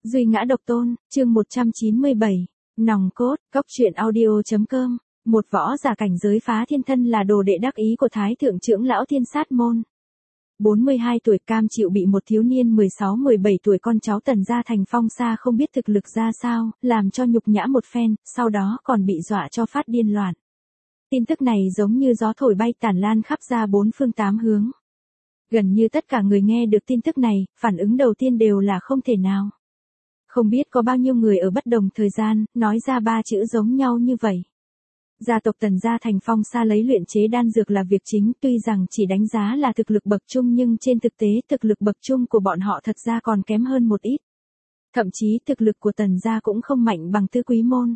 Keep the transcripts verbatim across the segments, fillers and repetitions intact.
Duy ngã độc tôn, chương một trăm chín mươi bảy. Nòng cốt, cóc truyện audio.com. Một võ giả cảnh giới phá thiên thân là đồ đệ đắc ý của Thái Thượng trưởng lão Thiên Sát Môn. bốn mươi hai tuổi cam chịu bị một thiếu niên mười sáu mười bảy tuổi con cháu Tần gia thành phong sa không biết thực lực ra sao, làm cho nhục nhã một phen, sau đó còn bị dọa cho phát điên loạn. Tin tức này giống như gió thổi bay tản lan khắp ra bốn phương tám hướng. Gần như tất cả người nghe được tin tức này, phản ứng đầu tiên đều là không thể nào. Không biết có bao nhiêu người ở bất đồng thời gian, nói ra ba chữ giống nhau như vậy. Gia tộc Tần gia thành phong sa lấy luyện chế đan dược là việc chính, tuy rằng chỉ đánh giá là thực lực bậc trung nhưng trên thực tế thực lực bậc trung của bọn họ thật ra còn kém hơn một ít. Thậm chí thực lực của Tần gia cũng không mạnh bằng Tư Quý môn.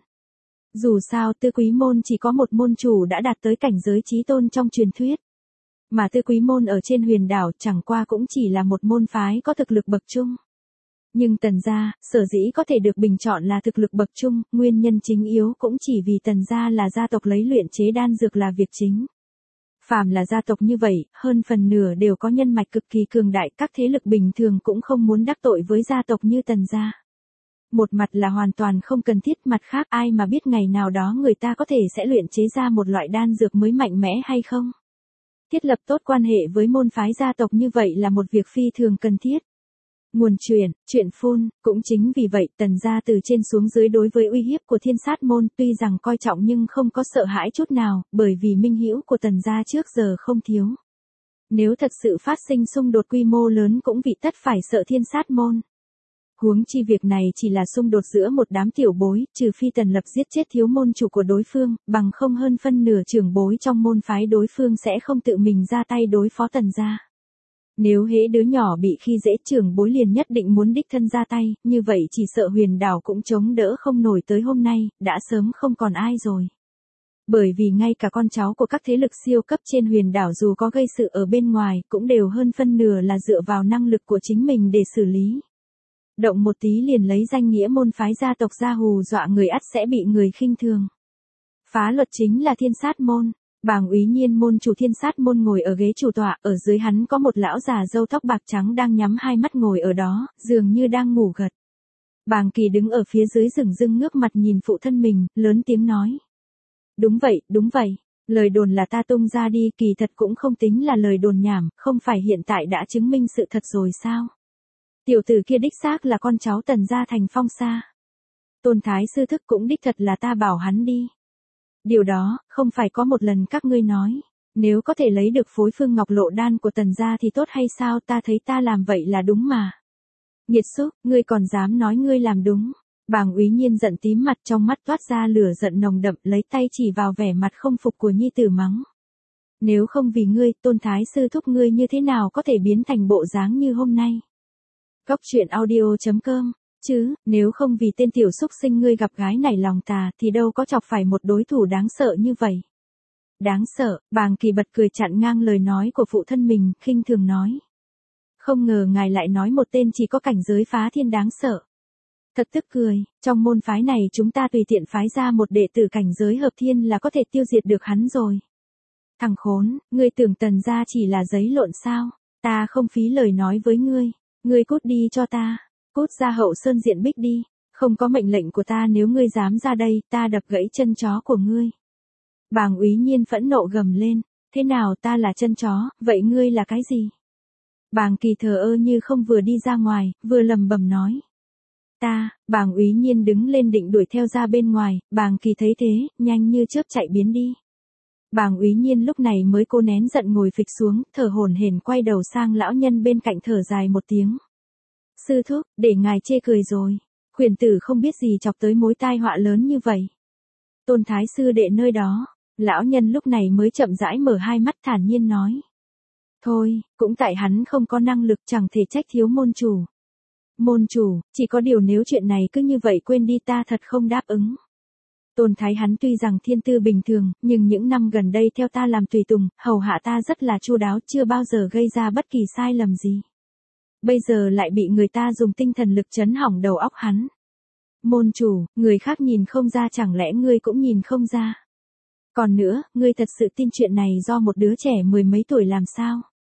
Dù sao Tư Quý môn chỉ có một môn chủ đã đạt tới cảnh giới chí tôn trong truyền thuyết. Mà Tư Quý môn ở trên huyền đảo chẳng qua cũng chỉ là một môn phái có thực lực bậc trung. Nhưng Tần gia, sở dĩ có thể được bình chọn là thực lực bậc trung, nguyên nhân chính yếu cũng chỉ vì Tần gia là gia tộc lấy luyện chế đan dược là việc chính. Phàm là gia tộc như vậy, hơn phần nửa đều có nhân mạch cực kỳ cường đại, các thế lực bình thường cũng không muốn đắc tội với gia tộc như Tần gia. Một mặt là hoàn toàn không cần thiết, mặt khác ai mà biết ngày nào đó người ta có thể sẽ luyện chế ra một loại đan dược mới mạnh mẽ hay không. Thiết lập tốt quan hệ với môn phái gia tộc như vậy là một việc phi thường cần thiết. Nguồn truyền, chuyện phun, cũng chính vì vậy Tần gia từ trên xuống dưới đối với uy hiếp của Thiên Sát môn tuy rằng coi trọng nhưng không có sợ hãi chút nào, bởi vì minh hữu của Tần gia trước giờ không thiếu. Nếu thật sự phát sinh xung đột quy mô lớn cũng vị tất phải sợ Thiên Sát môn. Huống chi việc này chỉ là xung đột giữa một đám tiểu bối, trừ phi Tần Lập giết chết thiếu môn chủ của đối phương, bằng không hơn phân nửa trưởng bối trong môn phái đối phương sẽ không tự mình ra tay đối phó Tần gia. Nếu hễ đứa nhỏ bị khi dễ trưởng bối liền nhất định muốn đích thân ra tay, như vậy chỉ sợ huyền đảo cũng chống đỡ không nổi tới hôm nay, đã sớm không còn ai rồi. Bởi vì ngay cả con cháu của các thế lực siêu cấp trên huyền đảo dù có gây sự ở bên ngoài, cũng đều hơn phân nửa là dựa vào năng lực của chính mình để xử lý. Động một tí liền lấy danh nghĩa môn phái gia tộc ra hù dọa người ắt sẽ bị người khinh thường. Phá luật chính là Thiên Sát môn. Bàng Úy Nhiên môn chủ Thiên Sát môn ngồi ở ghế chủ tọa, ở dưới hắn có một lão già râu tóc bạc trắng đang nhắm hai mắt ngồi ở đó, dường như đang ngủ gật. Bàng Kỳ đứng ở phía dưới dửng dưng ngước mặt nhìn phụ thân mình, lớn tiếng nói. Đúng vậy, đúng vậy, lời đồn là ta tung ra đi, kỳ thật cũng không tính là lời đồn nhảm, không phải hiện tại đã chứng minh sự thật rồi sao? Tiểu tử kia đích xác là con cháu Tần gia thành phong sa. Tôn Thái sư thức cũng đích thật là ta bảo hắn đi. Điều đó, không phải có một lần các ngươi nói, nếu có thể lấy được phối phương ngọc lộ đan của Tần gia thì tốt hay sao, ta thấy ta làm vậy là đúng mà. Nghiệt xúc, ngươi còn dám nói ngươi làm đúng. Bàng Úy Nhiên giận tím mặt, trong mắt toát ra lửa giận nồng đậm, lấy tay chỉ vào vẻ mặt không phục của nhi tử mắng. Nếu không vì ngươi, Tôn Thái sư thúc ngươi như thế nào có thể biến thành bộ dáng như hôm nay. Cóc truyện audio.com. Chứ, nếu không vì tên tiểu xúc sinh ngươi gặp gái nảy lòng tà thì đâu có chọc phải một đối thủ đáng sợ như vậy. Đáng sợ, Bàng Kỳ bật cười chặn ngang lời nói của phụ thân mình, khinh thường nói. Không ngờ ngài lại nói một tên chỉ có cảnh giới phá thiên đáng sợ. Thật tức cười, trong môn phái này chúng ta tùy tiện phái ra một đệ tử cảnh giới hợp thiên là có thể tiêu diệt được hắn rồi. Thằng khốn, ngươi tưởng Tần gia chỉ là giấy lộn sao, ta không phí lời nói với ngươi, ngươi cút đi cho ta. Cút ra Hậu Sơn Diện Bích đi, không có mệnh lệnh của ta nếu ngươi dám ra đây, ta đập gãy chân chó của ngươi. Bàng Úy Nhiên phẫn nộ gầm lên, thế nào ta là chân chó, vậy ngươi là cái gì? Bàng Kỳ thờ ơ như không vừa đi ra ngoài, vừa lầm bầm nói. Ta, Bàng Úy Nhiên đứng lên định đuổi theo ra bên ngoài, Bàng Kỳ thấy thế, nhanh như chớp chạy biến đi. Bàng Úy Nhiên lúc này mới cố nén giận ngồi phịch xuống, thở hổn hển quay đầu sang lão nhân bên cạnh thở dài một tiếng. Sư thúc, để ngài chê cười rồi. Khuyển tử không biết gì chọc tới mối tai họa lớn như vậy. Tôn Thái sư đệ nơi đó, lão nhân lúc này mới chậm rãi mở hai mắt thản nhiên nói. Thôi, cũng tại hắn không có năng lực chẳng thể trách thiếu môn chủ. Môn chủ, chỉ có điều nếu chuyện này cứ như vậy quên đi ta thật không đáp ứng. Tôn Thái hắn tuy rằng thiên tư bình thường, nhưng những năm gần đây theo ta làm tùy tùng, hầu hạ ta rất là chu đáo, chưa bao giờ gây ra bất kỳ sai lầm gì. Bây giờ lại bị người ta dùng tinh thần lực chấn hỏng đầu óc hắn. Môn chủ, người khác nhìn không ra chẳng lẽ ngươi cũng nhìn không ra. Còn nữa, ngươi thật sự tin chuyện này do một đứa trẻ mười mấy tuổi làm sao?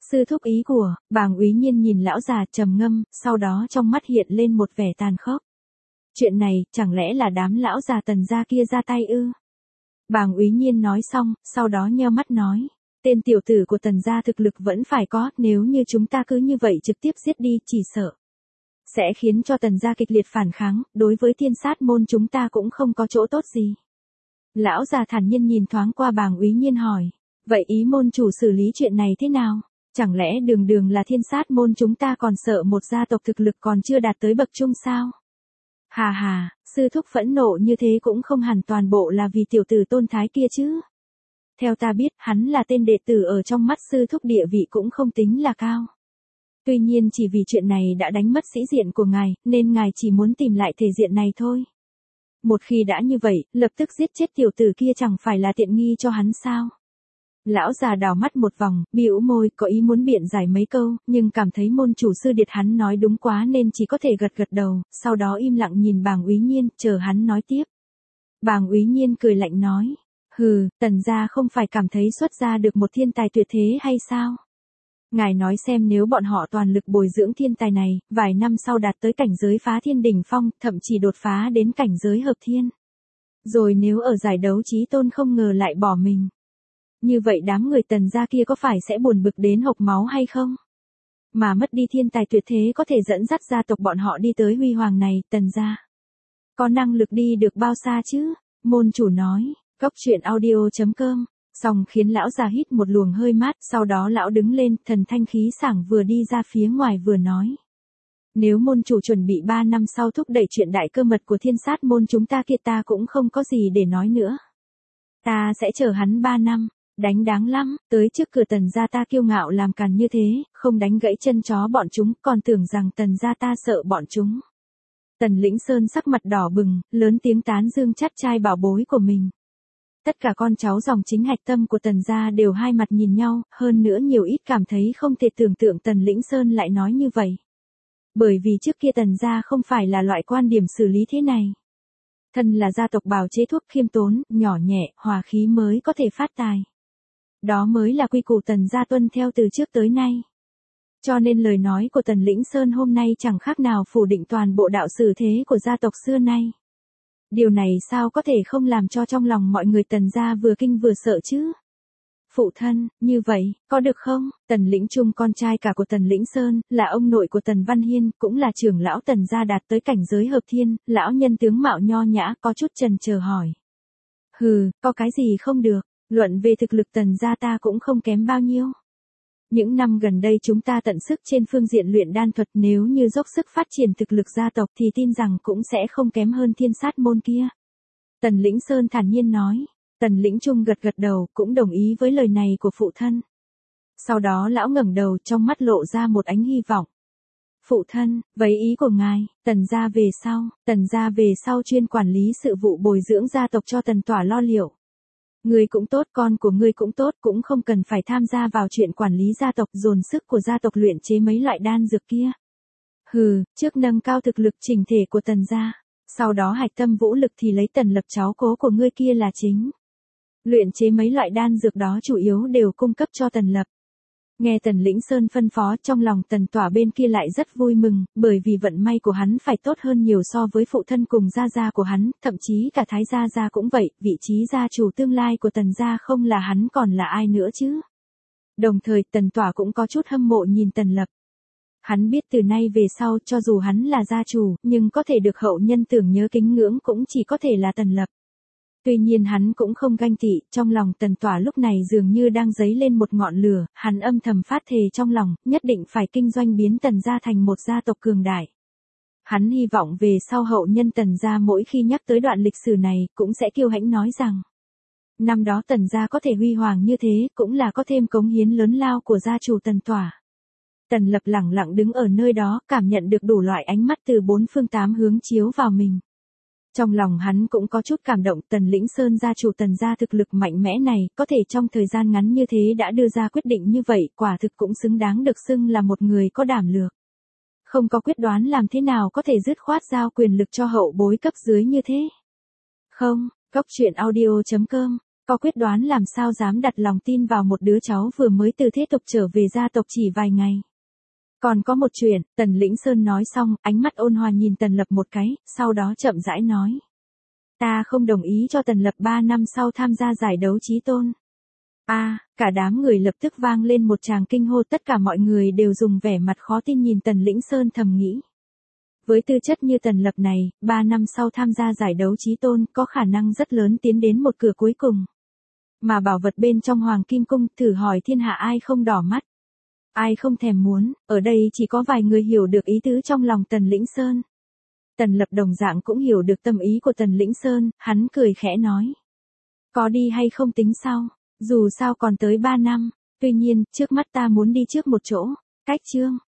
Sư thúc ý của, Bàng Úy Nhiên nhìn lão già trầm ngâm, sau đó trong mắt hiện lên một vẻ tàn khốc. Chuyện này, chẳng lẽ là đám lão già Tần gia kia ra tay ư? Bàng Úy Nhiên nói xong, sau đó nheo mắt nói. Tên tiểu tử của Tần gia thực lực vẫn phải có, nếu như chúng ta cứ như vậy trực tiếp giết đi, chỉ sợ sẽ khiến cho Tần gia kịch liệt phản kháng, đối với Thiên Sát môn chúng ta cũng không có chỗ tốt gì. Lão già thản nhiên nhìn thoáng qua Bàng Úy Nhiên hỏi, vậy ý môn chủ xử lý chuyện này thế nào? Chẳng lẽ đường đường là Thiên Sát môn chúng ta còn sợ một gia tộc thực lực còn chưa đạt tới bậc trung sao? Hà hà, sư thúc phẫn nộ như thế cũng không hẳn toàn bộ là vì tiểu tử Tôn Thái kia chứ. Theo ta biết, hắn là tên đệ tử ở trong mắt sư thúc địa vị cũng không tính là cao. Tuy nhiên chỉ vì chuyện này đã đánh mất sĩ diện của ngài, nên ngài chỉ muốn tìm lại thể diện này thôi. Một khi đã như vậy, lập tức giết chết tiểu tử kia chẳng phải là tiện nghi cho hắn sao? Lão già đảo mắt một vòng, bĩu môi, có ý muốn biện giải mấy câu, nhưng cảm thấy môn chủ sư điệt hắn nói đúng quá nên chỉ có thể gật gật đầu, sau đó im lặng nhìn Bàng Úy Nhiên, chờ hắn nói tiếp. Bàng Úy Nhiên cười lạnh nói, hừ, Tần gia không phải cảm thấy xuất ra được một thiên tài tuyệt thế hay sao? Ngài nói xem nếu bọn họ toàn lực bồi dưỡng thiên tài này, vài năm sau đạt tới cảnh giới phá thiên đỉnh phong, thậm chí đột phá đến cảnh giới hợp thiên. Rồi nếu ở giải đấu chí tôn không ngờ lại bỏ mình. Như vậy đám người Tần gia kia có phải sẽ buồn bực đến hộc máu hay không? Mà mất đi thiên tài tuyệt thế có thể dẫn dắt gia tộc bọn họ đi tới huy hoàng này, Tần gia có năng lực đi được bao xa chứ? Môn chủ nói, cốc truyện audio chấm com. Xong khiến lão già hít một luồng hơi mát, sau đó lão đứng lên, thần thanh khí sảng vừa đi ra phía ngoài vừa nói. Nếu môn chủ chuẩn bị ba năm sau thúc đẩy chuyện đại cơ mật của Thiên Sát môn chúng ta kia ta cũng không có gì để nói nữa. Ta sẽ chờ hắn ba năm, đánh đáng lắm, tới trước cửa Tần gia ta kiêu ngạo làm càn như thế, không đánh gãy chân chó bọn chúng, còn tưởng rằng Tần gia ta sợ bọn chúng. Tần Lĩnh Sơn sắc mặt đỏ bừng, lớn tiếng tán dương chát trai bảo bối của mình. Tất cả con cháu dòng chính hạch tâm của Tần gia đều hai mặt nhìn nhau, hơn nữa nhiều ít cảm thấy không thể tưởng tượng Tần Lĩnh Sơn lại nói như vậy. Bởi vì trước kia Tần gia không phải là loại quan điểm xử lý thế này. Thân là gia tộc bào chế thuốc khiêm tốn, nhỏ nhẹ, hòa khí mới có thể phát tài. Đó mới là quy củ Tần gia tuân theo từ trước tới nay. Cho nên lời nói của Tần Lĩnh Sơn hôm nay chẳng khác nào phủ định toàn bộ đạo xử thế của gia tộc xưa nay. Điều này sao có thể không làm cho trong lòng mọi người Tần gia vừa kinh vừa sợ chứ? Phụ thân, như vậy, có được không? Tần Lĩnh Trung con trai cả của Tần Lĩnh Sơn, là ông nội của Tần Văn Hiên, cũng là trưởng lão Tần gia đạt tới cảnh giới hợp thiên, lão nhân tướng mạo nho nhã có chút chần chờ hỏi. Hừ, có cái gì không được, luận về thực lực Tần gia ta cũng không kém bao nhiêu. Những năm gần đây chúng ta tận sức trên phương diện luyện đan thuật, nếu như dốc sức phát triển thực lực gia tộc thì tin rằng cũng sẽ không kém hơn Thiên Sát môn kia. Tần Lĩnh Sơn thản nhiên nói. Tần Lĩnh Trung gật gật đầu, cũng đồng ý với lời này của phụ thân. Sau đó lão ngẩng đầu, trong mắt lộ ra một ánh hy vọng. Phụ thân, vậy ý của ngài, Tần gia về sau, Tần gia về sau chuyên quản lý sự vụ bồi dưỡng gia tộc cho Tần Tỏa lo liệu. Ngươi cũng tốt, con của ngươi cũng tốt, cũng không cần phải tham gia vào chuyện quản lý gia tộc, dồn sức của gia tộc luyện chế mấy loại đan dược kia. Hừ, trước nâng cao thực lực chỉnh thể của Tần gia, sau đó hạch tâm vũ lực thì lấy Tần Lập cháu cố của ngươi kia là chính. Luyện chế mấy loại đan dược đó chủ yếu đều cung cấp cho Tần Lập. Nghe Tần Lĩnh Sơn phân phó, trong lòng Tần Tỏa bên kia lại rất vui mừng, bởi vì vận may của hắn phải tốt hơn nhiều so với phụ thân cùng gia gia của hắn, thậm chí cả Thái gia gia cũng vậy, vị trí gia chủ tương lai của Tần gia không là hắn còn là ai nữa chứ. Đồng thời Tần Tỏa cũng có chút hâm mộ nhìn Tần Lập. Hắn biết từ nay về sau, cho dù hắn là gia chủ, nhưng có thể được hậu nhân tưởng nhớ kính ngưỡng cũng chỉ có thể là Tần Lập. Tuy nhiên hắn cũng không ganh tị, trong lòng Tần Tỏa lúc này dường như đang dấy lên một ngọn lửa, hắn âm thầm phát thề trong lòng, nhất định phải kinh doanh biến Tần gia thành một gia tộc cường đại. Hắn hy vọng về sau hậu nhân Tần gia mỗi khi nhắc tới đoạn lịch sử này, cũng sẽ kiêu hãnh nói rằng, năm đó Tần gia có thể huy hoàng như thế, cũng là có thêm cống hiến lớn lao của gia chủ Tần Tỏa. Tần Lập lẳng lặng đứng ở nơi đó, cảm nhận được đủ loại ánh mắt từ bốn phương tám hướng chiếu vào mình. Trong lòng hắn cũng có chút cảm động, Tần Lĩnh Sơn gia chủ Tần gia thực lực mạnh mẽ này, có thể trong thời gian ngắn như thế đã đưa ra quyết định như vậy, quả thực cũng xứng đáng được xưng là một người có đảm lược. Không có quyết đoán làm thế nào có thể dứt khoát giao quyền lực cho hậu bối cấp dưới như thế. Không, cốc truyện audio chấm com Có quyết đoán làm sao dám đặt lòng tin vào một đứa cháu vừa mới từ thế tục trở về gia tộc chỉ vài ngày. Còn có một chuyện, Tần Lĩnh Sơn nói xong, ánh mắt ôn hòa nhìn Tần Lập một cái, sau đó chậm rãi nói. Ta không đồng ý cho Tần Lập ba năm sau tham gia giải đấu chí tôn. A, à, cả đám người lập tức vang lên một tràng kinh hô, tất cả mọi người đều dùng vẻ mặt khó tin nhìn Tần Lĩnh Sơn thầm nghĩ. Với tư chất như Tần Lập này, ba năm sau tham gia giải đấu chí tôn có khả năng rất lớn tiến đến một cửa cuối cùng. Mà bảo vật bên trong Hoàng Kim Cung, thử hỏi thiên hạ ai không đỏ mắt. Ai không thèm muốn, ở đây chỉ có vài người hiểu được ý tứ trong lòng Tần Lĩnh Sơn. Tần Lập đồng dạng cũng hiểu được tâm ý của Tần Lĩnh Sơn, hắn cười khẽ nói. Có đi hay không tính sau, dù sao còn tới ba năm, tuy nhiên, trước mắt ta muốn đi trước một chỗ, cách chương.